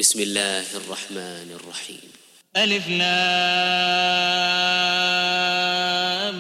بسم الله الرحمن الرحيم. ألف لام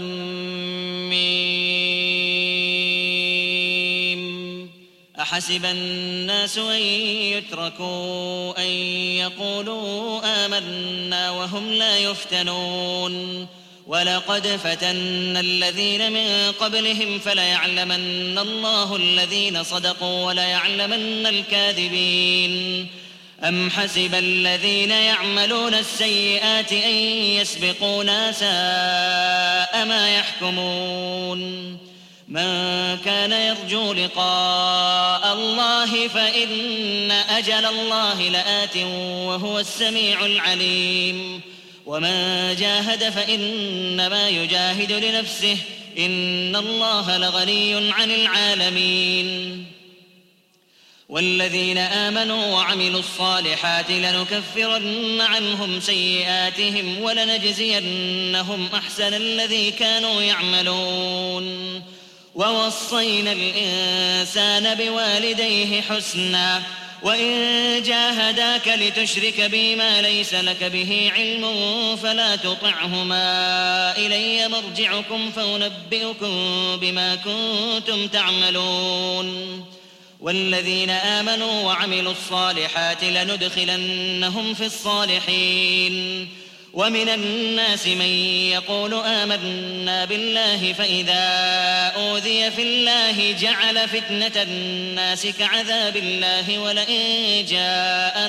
ميم. أحسب الناس أن يتركوا أن يقولوا آمنا وهم لا يفتنون ولقد فتنا الذين من قبلهم فليعلمن الله الذين صدقوا وليعلمن الكاذبين. أم حسب الذين يعملون السيئات أن يسبقونا ساء ما يحكمون. من كان يرجو لقاء الله فإن أجل الله لآت وهو السميع العليم. ومن جاهد فإنما يجاهد لنفسه إن الله لغني عن العالمين. والذين آمنوا وعملوا الصالحات لنكفرن عنهم سيئاتهم ولنجزينهم أحسن الذي كانوا يعملون. ووصينا الإنسان بوالديه حسنا وإن جاهداك لتشرك بي ما ليس لك به علم فلا تطعهما إلي مرجعكم فأنبئكم بما كنتم تعملون. والذين آمنوا وعملوا الصالحات لندخلنهم في الصالحين. ومن الناس من يقول آمنا بالله فإذا أوذي في الله جعل فتنة الناس كعذاب الله ولئن جاء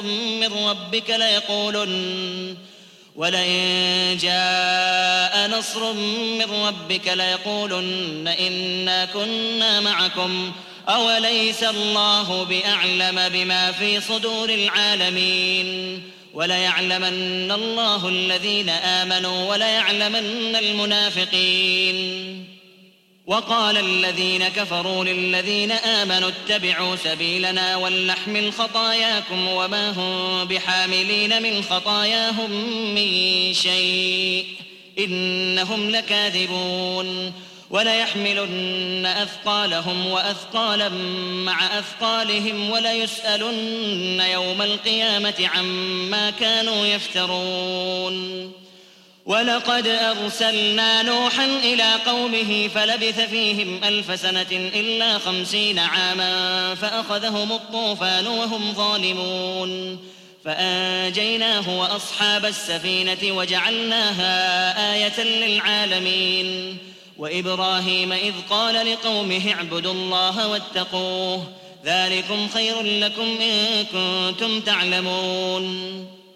نصر من ربك ليقولن إنا كنا معكم أوليس الله بأعلم بما في صدور العالمين. وليعلمن الله الذين آمنوا وليعلمن المنافقين. وقال الذين كفروا للذين آمنوا اتبعوا سبيلنا ولنحمل خطاياكم وما هم بحاملين من خطاياهم من شيء إنهم لكاذبون. وليحملن أثقالهم وأثقالا مع أثقالهم وليسألن يوم القيامة عما كانوا يفترون. ولقد أرسلنا نوحا إلى قومه فلبث فيهم 1000 سنة إلا 50 عاما فأخذهم الطوفان وهم ظالمون فأنجيناه وأصحاب السفينة وجعلناها آية للعالمين. وإبراهيم إذ قال لقومه اعبدوا الله واتقوه ذلكم خير لكم إن كنتم تعلمون.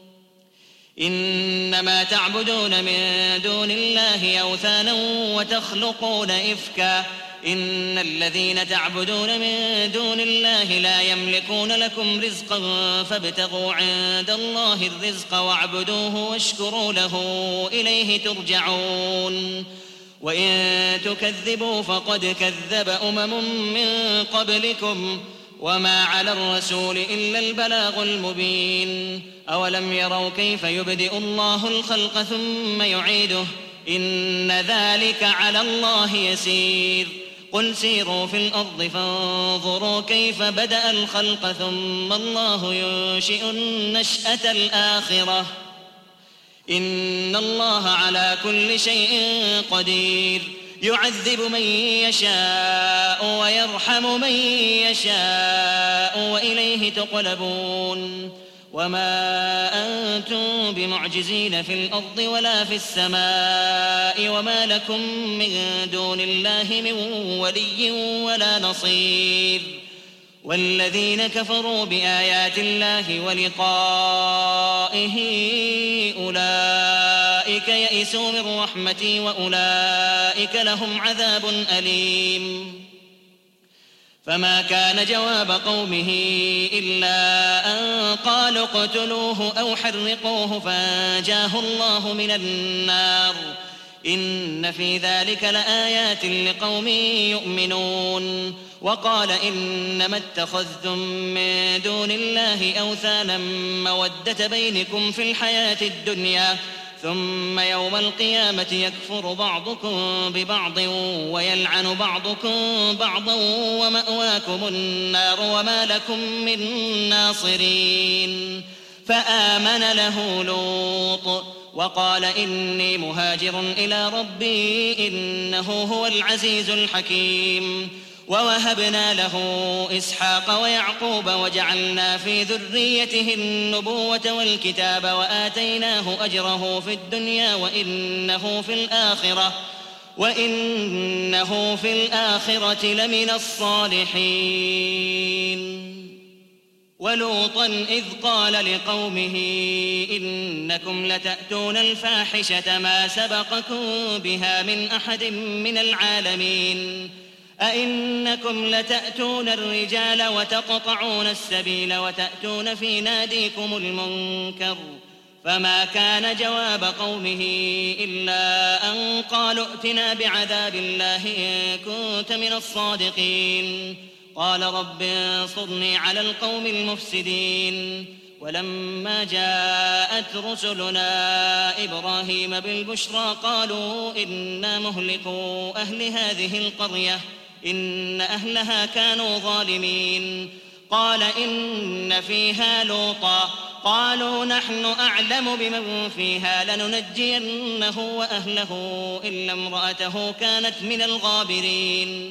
إنما تعبدون من دون الله أوثانا وتخلقون إفكا إن الذين تعبدون من دون الله لا يملكون لكم رزقا فابتغوا عند الله الرزق واعبدوه واشكروا له إليه ترجعون. وإن تكذبوا فقد كذب من قبلكم وما على الرسول إلا البلاغ المبين. أولم يروا كيف يبدئ الله الخلق ثم يعيده إن ذلك على الله يسير. قل سيروا في الأرض فانظروا كيف بدأ الخلق ثم الله ينشئ النشأة الآخرة إن الله على كل شيء قدير. يعذب من يشاء ويرحم من يشاء وإليه تقلبون. وما أنتم بمعجزين في الأرض ولا في السماء وما لكم من دون الله من ولي ولا نصير. والذين كفروا بآيات الله ولقائه أولئك يئسوا من رحمتي وأولئك لهم عذاب أليم. فما كان جواب قومه إلا أن قالوا اقتلوه أو حرقوه فأنجاه الله من النار إن في ذلك لآيات لقوم يؤمنون. وقال إنما اتخذتم من دون الله أوثانا مودة بينكم في الحياة الدنيا ثم يوم القيامة يكفر بعضكم ببعض ويلعن بعضكم بعضا ومأواكم النار وما لكم من ناصرين. فآمن له لوط وقال إني مهاجر إلى ربي إنه هو العزيز الحكيم. ووهبنا له إسحاق ويعقوب وجعلنا في ذريته النبوة والكتاب وآتيناه أجره في الدنيا وإنه في الآخرة لمن الصالحين. ولوطا إذ قال لقومه إنكم لتأتون الفاحشة ما سبقكم بها من أحد من العالمين أئنكم لتأتون الرجال وتقطعون السبيل وتأتون في ناديكم المنكر. فما كان جواب قومه إلا أن قالوا ائتنا بعذاب الله إن كنت من الصادقين. قال رب انصرني على القوم المفسدين. ولما جاءت رسلنا إبراهيم بالبشرى قالوا إنا مهلكو أهل هذه القرية إن أهلها كانوا ظالمين. قال إن فيها لوطا قالوا نحن أعلم بمن فيها لننجينه وأهله إلا امرأته كانت من الغابرين.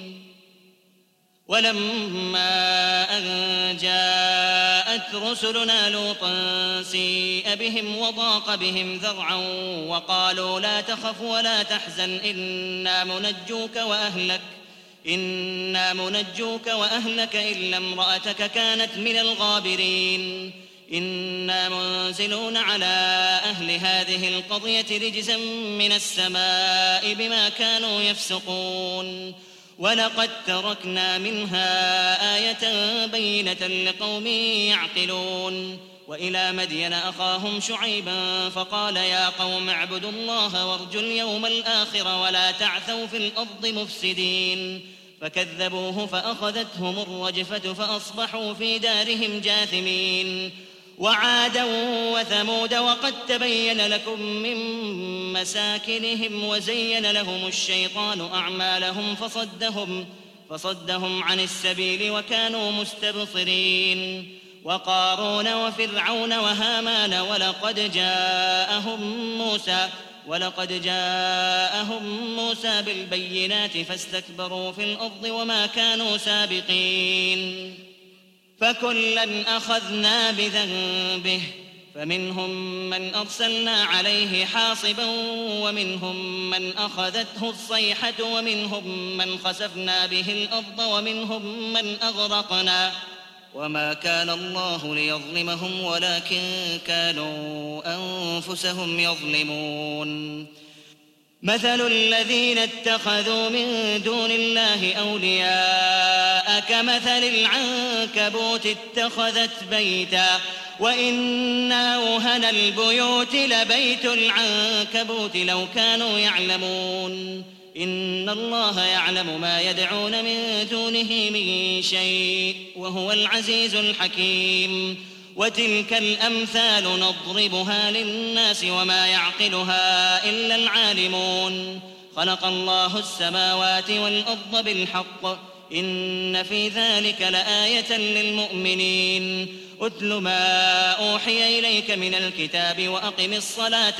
ولما أن جاءت رسلنا لوطا سيء بهم وضاق بهم ذرعا وقالوا لا تخف ولا تحزن إنا منجوك وأهلك إلا امرأتك كانت من الغابرين. إنا منزلون على أهل هذه القرية رجزا من السماء بما كانوا يفسقون. ولقد تركنا منها آية بينة لقوم يعقلون. وإلى مدين أخاهم شعيبا فقال يا قوم اعبدوا الله وارجوا اليوم الآخر ولا تعثوا في الأرض مفسدين. فكذبوه فأخذتهم الرجفة فأصبحوا في دارهم جاثمين. وعادا وثمود وقد تبين لكم من مساكنهم وزين لهم الشيطان أعمالهم فصدهم عن السبيل وكانوا مستبصرين. وقارون وفرعون وهامان ولقد جاءهم موسى بالبينات فاستكبروا في الأرض وما كانوا سابقين. فكلا أخذنا بذنبه فمنهم من أرسلنا عليه حاصبا ومنهم من أخذته الصيحة ومنهم من خسفنا به الأرض ومنهم من أغرقنا وما كان الله ليظلمهم ولكن كانوا أنفسهم يظلمون. مثل الذين اتخذوا من دون الله أولياء كمثل العنكبوت اتخذت بيتا وإن أوهن البيوت لبيت العنكبوت لو كانوا يعلمون. إن الله يعلم ما يدعون من دونه من شيء وهو العزيز الحكيم. وتلك الأمثال نضربها للناس وما يعقلها إلا العالمون. خلق الله السماوات والأرض بالحق إن في ذلك لآية للمؤمنين. أتل ما أوحي إليك من الكتاب وأقم الصلاة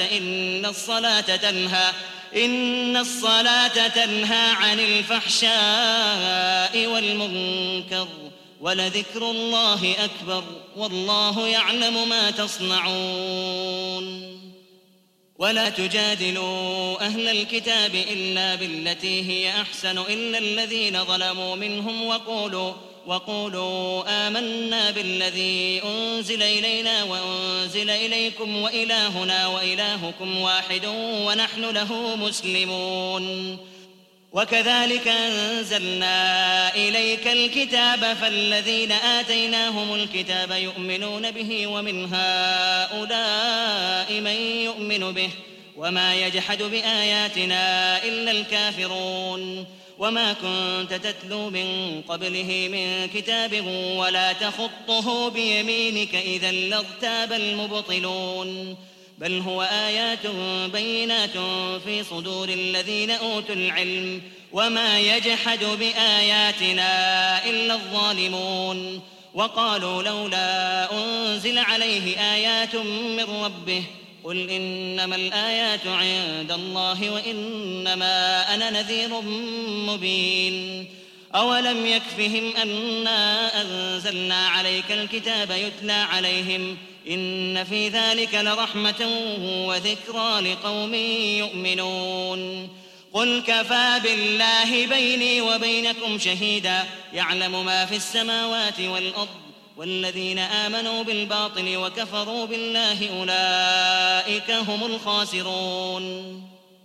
إن الصلاة تنهى عن الفحشاء والمنكر ولذكر الله أكبر والله يعلم ما تصنعون. ولا تجادلوا أهل الكتاب إلا بالتي هي أحسن إلا الذين ظلموا منهم وقولوا آمنا بالذي أنزل إلينا وأنزل إليكم وإلهنا وإلهكم واحد ونحن له مسلمون. وكذلك أنزلنا إليك الكتاب فالذين آتيناهم الكتاب يؤمنون به ومن هؤلاء من يؤمن به وما يجحد بآياتنا إلا الكافرون. وما كنت تتلو من قبله من كتاب ولا تخطه بيمينك إذا لارتاب المبطلون. بل هو آيات بينات في صدور الذين أوتوا العلم وما يجحد بآياتنا إلا الظالمون وقالوا لولا أنزل عليه آيات من ربه قل إنما الآيات عند الله وإنما أنا نذير مبين أولم يكفهم أنا أنزلنا عليك الكتاب يتلى عليهم إن في ذلك لرحمة وذكرى لقوم يؤمنون قل كفى بالله بيني وبينكم شهيدا يعلم ما في السماوات والأرض والذين آمنوا بالباطل وكفروا بالله أولئك هم الخاسرون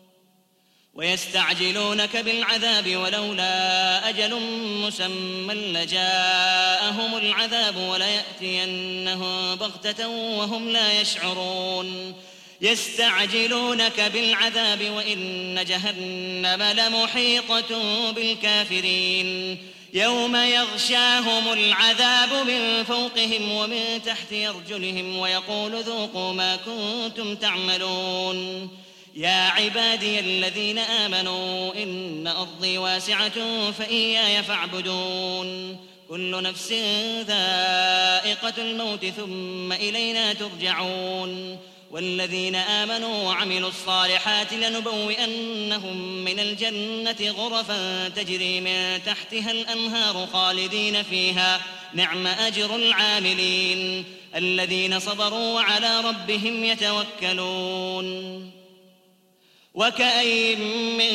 ويستعجلونك بالعذاب ولولا أجل مسمى لجاءهم العذاب وليأتينهم بغتة وهم لا يشعرون يستعجلونك بالعذاب وإن جهنم لمحيطة بالكافرين يوم يغشاهم العذاب من فوقهم ومن تحت أرجلهم ويقول ذوقوا ما كنتم تعملون يا عبادي الذين آمنوا إن أرضي واسعة فإياي فاعبدون كل نفس ذائقة الموت ثم إلينا ترجعون والذين آمنوا وعملوا الصالحات لنبوئنهم من الجنة غرفا تجري من تحتها الأنهار خالدين فيها نعم أجر العاملين الذين صبروا وعلى ربهم يتوكلون وكأين من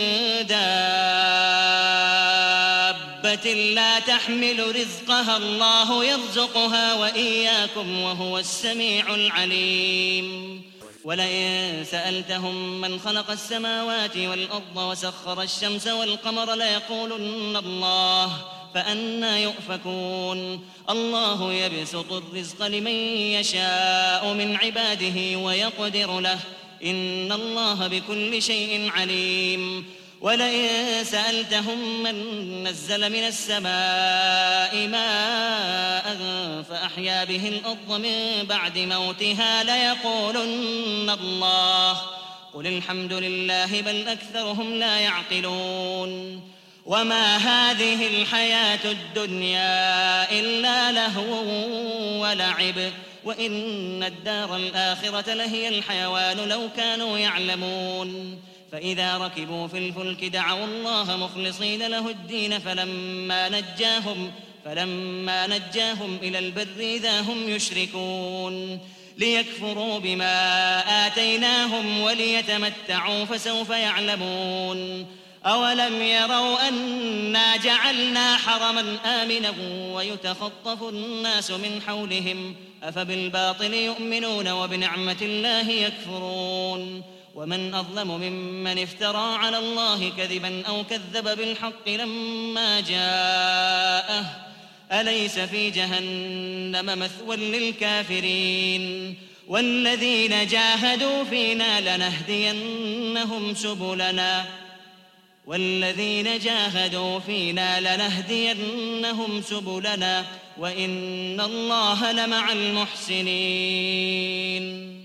دابة لا تحمل رزقها الله يرزقها وإياكم وهو السميع العليم ولئن سألتهم من خلق السماوات والأرض وسخر الشمس والقمر ليقولن الله فأنى يؤفكون الله يبسط الرزق لمن يشاء من عباده ويقدر له إن الله بكل شيء عليم ولئن سألتهم من نزل من السماء ماء فأحيا به الأرض من بعد موتها ليقولن الله قل الحمد لله بل أكثرهم لا يعقلون وما هذه الحياة الدنيا إلا لهو ولعب وإن الدار الآخرة لهي الحيوان لو كانوا يعلمون فإذا ركبوا في الفلك دعوا الله مخلصين له الدين فلما نجاهم إلى البر إذا هم يشركون ليكفروا بما آتيناهم وليتمتعوا فسوف يعلمون أولم يروا أنا جعلنا حرما آمنا ويتخطف الناس من حولهم أفبالباطل يؤمنون وبنعمة الله يكفرون ومن أظلم ممن افترى على الله كذبا أو كذب بالحق لما جاءه أليس في جهنم مثوى للكافرين والذين جاهدوا فينا لنهدينهم سبلنا وإن الله لمع المحسنين